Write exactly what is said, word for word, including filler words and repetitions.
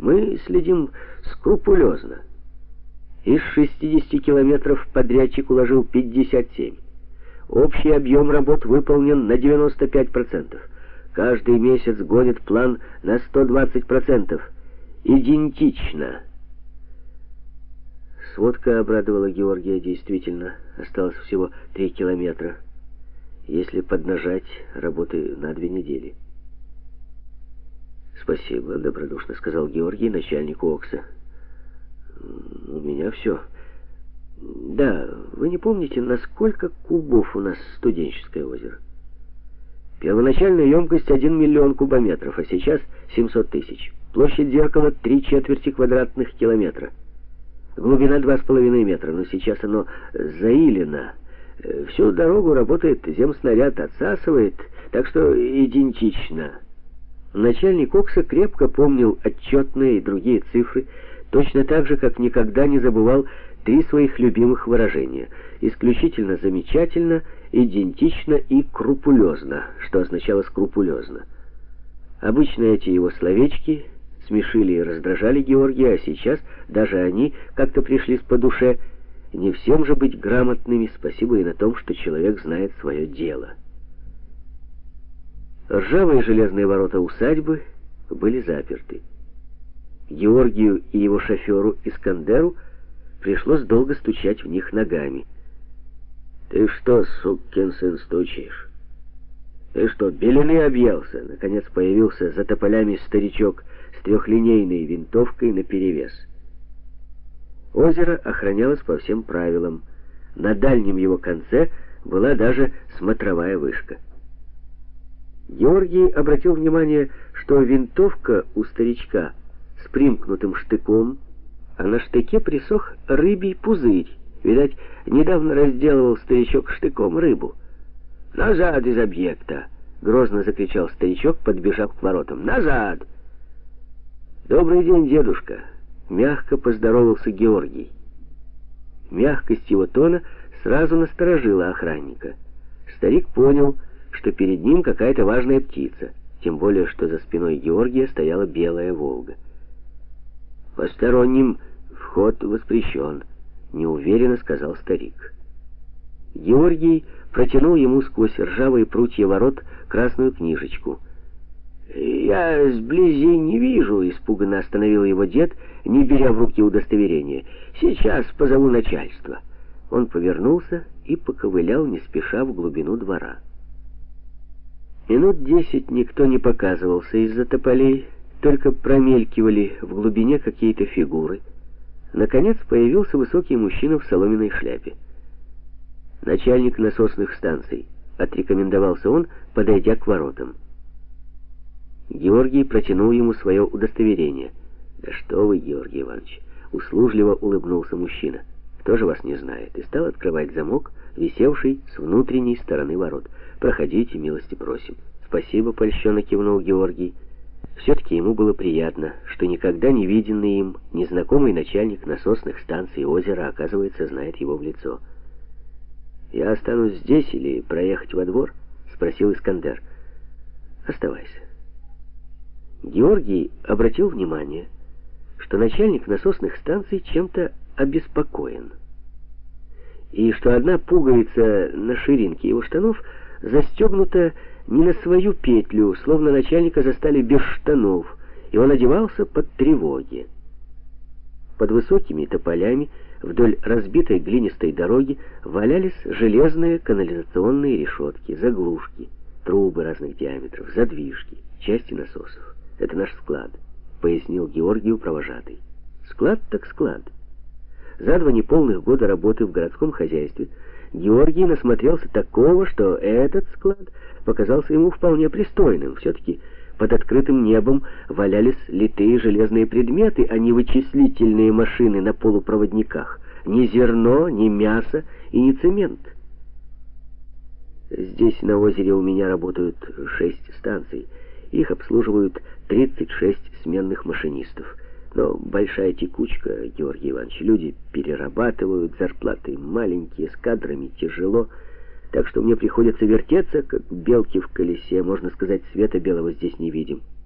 Мы следим скрупулезно. Из шестидесяти километров подрядчик уложил пятьдесят семь. Общий объем работ выполнен на девяносто пять процентов. Каждый месяц гонит план на сто двадцать процентов. Идентично. Сводка обрадовала Георгия. Действительно, осталось всего три километра. Если поднажать, работы на две недели. «Спасибо», — добродушно сказал Георгий начальнику Окса. «У меня все. Да, вы не помните, на сколько кубов у нас студенческое озеро? Первоначальная емкость один миллион кубометров, а сейчас семьсот тысяч. Площадь зеркала три четверти квадратных километра. Глубина два с половиной метра, но сейчас оно заилено. Всю дорогу работает земснаряд, отсасывает, так что идентично». Начальник Окса крепко помнил отчетные и другие цифры, точно так же, как никогда не забывал три своих любимых выражения: исключительно замечательно, идентично и крупулезно, что означало скрупулезно. Обычно эти его словечки смешили и раздражали Георгия, а сейчас даже они как-то пришлись по душе. Не всем же быть грамотными, спасибо и на том, что человек знает свое дело. Ржавые железные ворота усадьбы были заперты. Георгию и его шоферу Искандеру пришлось долго стучать в них ногами. «Ты что, сукин сын, стучишь? Ты что, белины объелся?» Наконец появился за тополями старичок с трехлинейной винтовкой наперевес. Озеро охранялось по всем правилам. На дальнем его конце была даже смотровая вышка. Георгий обратил внимание, что винтовка у старичка с примкнутым штыком, а на штыке присох рыбий пузырь. Видать, недавно разделывал старичок штыком рыбу. «Назад из объекта!» — грозно закричал старичок, подбежав к воротам. «Назад!» «Добрый день, дедушка!» — мягко поздоровался Георгий. Мягкость его тона сразу насторожила охранника. Старик понял, что перед ним какая-то важная птица, тем более, что за спиной Георгия стояла белая «Волга». «Посторонним вход воспрещен», — неуверенно сказал старик. Георгий протянул ему сквозь ржавые прутья ворот красную книжечку. «Я сблизи не вижу», — испуганно остановил его дед, не беря в руки удостоверение. «Сейчас позову начальство». Он повернулся и поковылял не спеша в глубину двора. Минут десять никто не показывался из-за тополей, только промелькивали в глубине какие-то фигуры. Наконец появился высокий мужчина в соломенной шляпе. «Начальник насосных станций», — отрекомендовался он, подойдя к воротам. Георгий протянул ему свое удостоверение. «Да что вы, Георгий Иванович!» — услужливо улыбнулся мужчина. «Кто же вас не знает?» И стал открывать замок, висевший с внутренней стороны ворот. «Проходите, милости просим». «Спасибо», — польщенно кивнул Георгий. Все-таки ему было приятно, что никогда не виденный им незнакомый начальник насосных станций озера, оказывается, знает его в лицо. «Я останусь здесь или проехать во двор?» — спросил Искандер. «Оставайся». Георгий обратил внимание, что начальник насосных станций чем-то обеспокоен, и что одна пуговица на ширинке его штанов застегнута не на свою петлю, словно начальника застали без штанов, и он одевался под тревоги. Под высокими тополями вдоль разбитой глинистой дороги валялись железные канализационные решетки, заглушки, трубы разных диаметров, задвижки, части насосов. «Это наш склад», — пояснил Георгию провожатый. «Склад так склад». За два неполных года работы в городском хозяйстве Георгий насмотрелся такого, что этот склад показался ему вполне пристойным. Все-таки под открытым небом валялись литые железные предметы, а не вычислительные машины на полупроводниках. Ни зерно, ни мясо и ни цемент. «Здесь на озере у меня работают шесть станций. Их обслуживают тридцать шесть сменных машинистов. Но большая текучка, Георгий Иванович, люди перерабатывают, зарплаты маленькие, с кадрами тяжело, так что мне приходится вертеться, как белки в колесе, можно сказать, света белого здесь не видим».